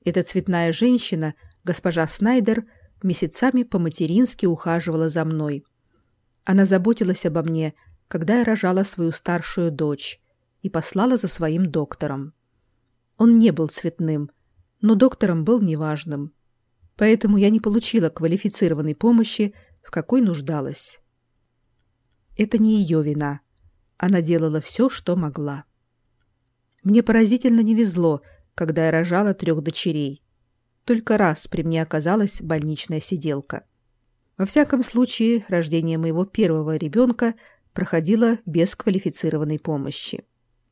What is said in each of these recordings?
Эта цветная женщина, госпожа Снайдер, месяцами по-матерински ухаживала за мной. Она заботилась обо мне, когда я рожала свою старшую дочь, и послала за своим доктором. Он не был цветным, но доктором был неважным. Поэтому я не получила квалифицированной помощи, в какой нуждалась. Это не ее вина. Она делала все, что могла. Мне поразительно не везло, когда я рожала 3 дочерей. Только раз при мне оказалась больничная сиделка. Во всяком случае, рождение моего первого ребенка проходило без квалифицированной помощи.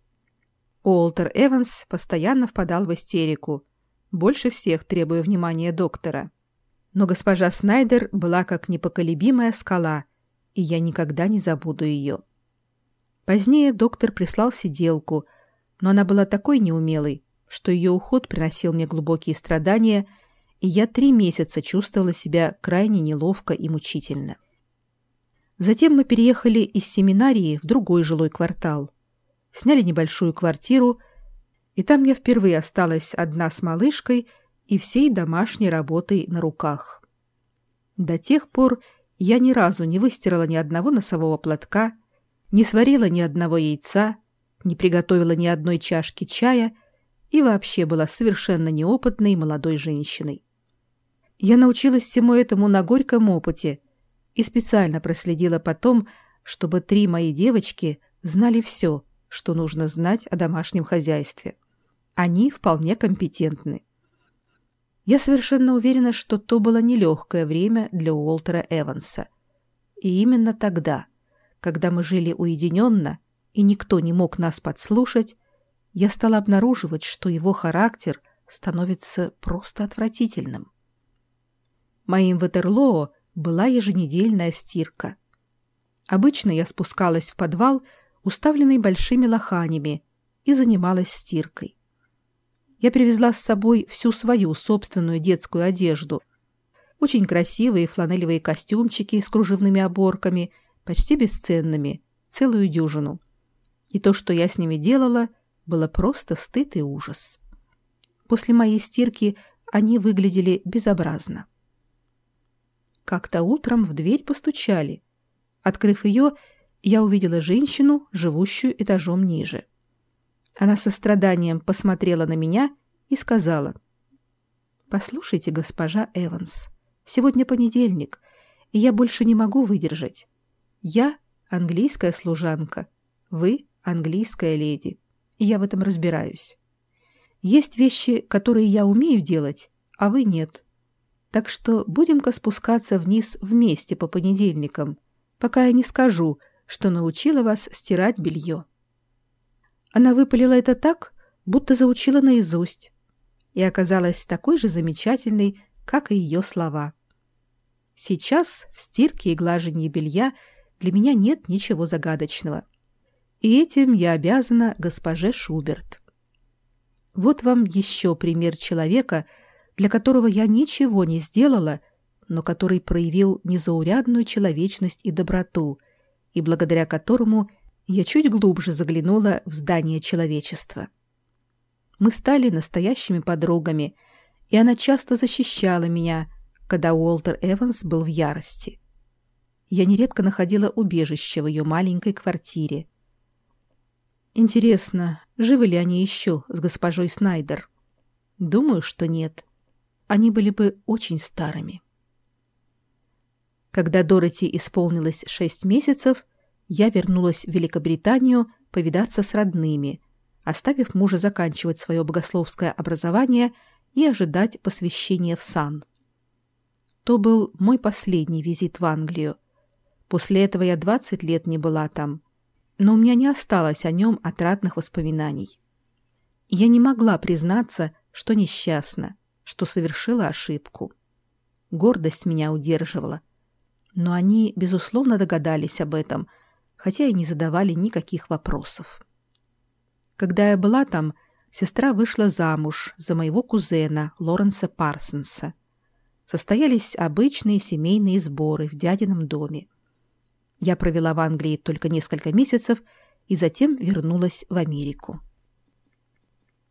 Уолтер Эванс постоянно впадал в истерику, больше всех требуя внимания доктора. Но госпожа Снайдер была как непоколебимая скала, и я никогда не забуду ее. Позднее доктор прислал сиделку, но она была такой неумелой, что ее уход приносил мне глубокие страдания, и я 3 месяца чувствовала себя крайне неловко и мучительно. Затем мы переехали из семинарии в другой жилой квартал, сняли небольшую квартиру, и там я впервые осталась одна с малышкой и всей домашней работой на руках. До тех пор я ни разу не выстирала ни одного носового платка, не сварила ни одного яйца, не приготовила ни одной чашки чая и вообще была совершенно неопытной молодой женщиной. Я научилась всему этому на горьком опыте и специально проследила потом, чтобы 3 мои девочки знали все, что нужно знать о домашнем хозяйстве. Они вполне компетентны. Я совершенно уверена, что то было нелегкое время для Уолтера Эванса. И именно тогда, когда мы жили уединенно и никто не мог нас подслушать, я стала обнаруживать, что его характер становится просто отвратительным. Моим Ватерлоо была еженедельная стирка. Обычно я спускалась в подвал, уставленный большими лоханями, и занималась стиркой. Я привезла с собой всю свою собственную детскую одежду. Очень красивые фланелевые костюмчики с кружевными оборками, почти бесценными, целую дюжину. И то, что я с ними делала, было просто стыд и ужас. После моей стирки они выглядели безобразно. Как-то утром в дверь постучали. Открыв ее, я увидела женщину, живущую этажом ниже. Она со страданием посмотрела на меня и сказала: «Послушайте, госпожа Эванс, сегодня понедельник, и я больше не могу выдержать. Я английская служанка, вы английская леди, и я в этом разбираюсь. Есть вещи, которые я умею делать, а вы нет. Так что будем-ка спускаться вниз вместе по понедельникам, пока я не скажу, что научила вас стирать белье». Она выпалила это так, будто заучила наизусть, и оказалась такой же замечательной, как и ее слова. Сейчас в стирке и глажении белья для меня нет ничего загадочного. И этим я обязана госпоже Шуберт. Вот вам еще пример человека, для которого я ничего не сделала, но который проявил незаурядную человечность и доброту, и благодаря которому я чуть глубже заглянула в здание человечества. Мы стали настоящими подругами, и она часто защищала меня, когда Уолтер Эванс был в ярости. Я нередко находила убежище в ее маленькой квартире. Интересно, живы ли они еще с госпожой Снайдер? Думаю, что нет. Они были бы очень старыми. Когда Дороти исполнилось 6 месяцев, я вернулась в Великобританию повидаться с родными, оставив мужа заканчивать свое богословское образование и ожидать посвящения в сан. То был мой последний визит в Англию. После этого я 20 лет не была там, но у меня не осталось о нем отрадных воспоминаний. Я не могла признаться, что несчастна, что совершила ошибку. Гордость меня удерживала, но они, безусловно, догадались об этом, хотя и не задавали никаких вопросов. Когда я была там, сестра вышла замуж за моего кузена Лоренса Парсонса. Состоялись обычные семейные сборы в дядином доме. Я провела в Англии только несколько месяцев и затем вернулась в Америку.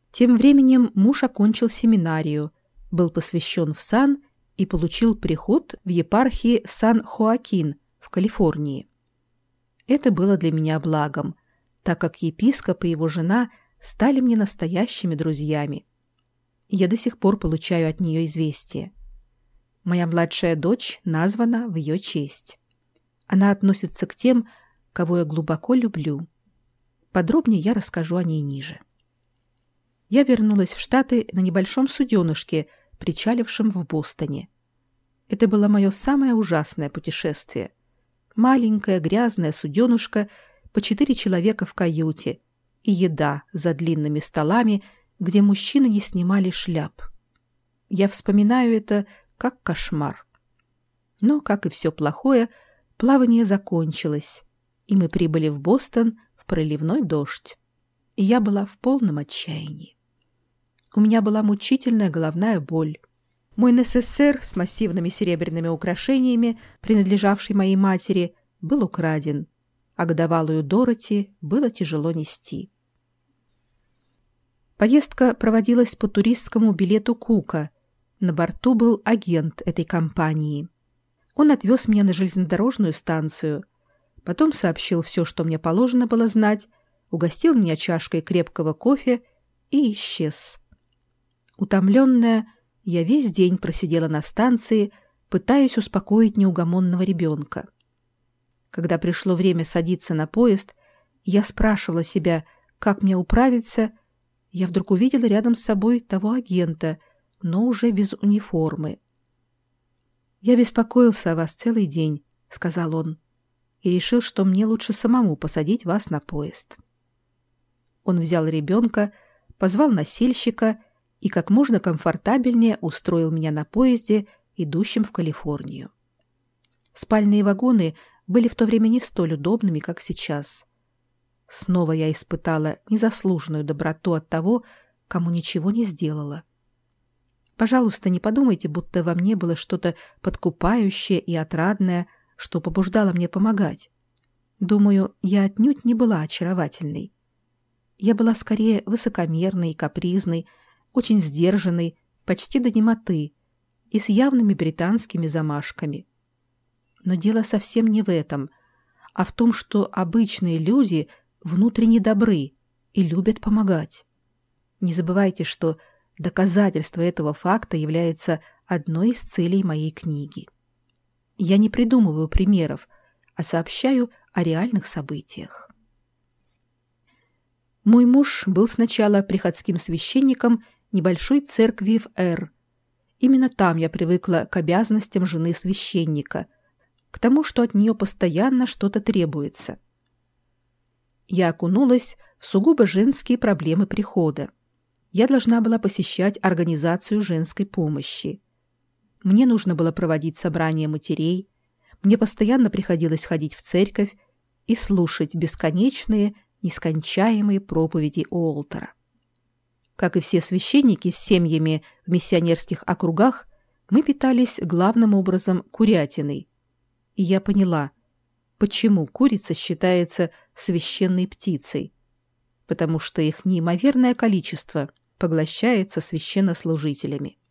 Тем временем муж окончил семинарию, был посвящен в сан и получил приход в епархии Сан-Хоакин в Калифорнии. Это было для меня благом, так как епископ и его жена стали мне настоящими друзьями. Я до сих пор получаю от нее известия. Моя младшая дочь названа в ее честь. Она относится к тем, кого я глубоко люблю. Подробнее я расскажу о ней ниже. Я вернулась в Штаты на небольшом суденышке, причалившем в Бостоне. Это было мое самое ужасное путешествие. Маленькое грязное суденышко, по 4 человека в каюте и еда за длинными столами, где мужчины не снимали шляп. Я вспоминаю это как кошмар. Но, как и все плохое, плавание закончилось, и мы прибыли в Бостон в проливной дождь. И я была в полном отчаянии. У меня была мучительная головная боль. Мой НССР с массивными серебряными украшениями, принадлежавший моей матери, был украден, а годовалую Дороти было тяжело нести. Поездка проводилась по туристскому билету Кука. На борту был агент этой компании. Он отвез меня на железнодорожную станцию, потом сообщил все, что мне положено было знать, угостил меня чашкой крепкого кофе и исчез. Утомленная, я весь день просидела на станции, пытаясь успокоить неугомонного ребенка. Когда пришло время садиться на поезд, я спрашивала себя, как мне управиться, я вдруг увидела рядом с собой того агента, но уже без униформы. «Я беспокоился о вас целый день», — сказал он, «и решил, что мне лучше самому посадить вас на поезд». Он взял ребенка, позвал носильщика и как можно комфортабельнее устроил меня на поезде, идущем в Калифорнию. Спальные вагоны были в то время не столь удобными, как сейчас. Снова я испытала незаслуженную доброту от того, кому ничего не сделала. Пожалуйста, не подумайте, будто во мне было что-то подкупающее и отрадное, что побуждало мне помогать. Думаю, я отнюдь не была очаровательной. Я была скорее высокомерной и капризной, очень сдержанной, почти до немоты, и с явными британскими замашками. Но дело совсем не в этом, а в том, что обычные люди внутренне добры и любят помогать. Не забывайте, что доказательство этого факта является одной из целей моей книги. Я не придумываю примеров, а сообщаю о реальных событиях. Мой муж был сначала приходским священником небольшой церкви в Р. Именно там я привыкла к обязанностям жены священника, к тому, что от нее постоянно что-то требуется. Я окунулась в сугубо женские проблемы прихода. Я должна была посещать организацию женской помощи. Мне нужно было проводить собрания матерей, мне постоянно приходилось ходить в церковь и слушать бесконечные, нескончаемые проповеди Уолтера. Как и все священники с семьями в миссионерских округах, мы питались главным образом курятиной. И я поняла, почему курица считается священной птицей. Потому что их неимоверное количество поглощается священнослужителями.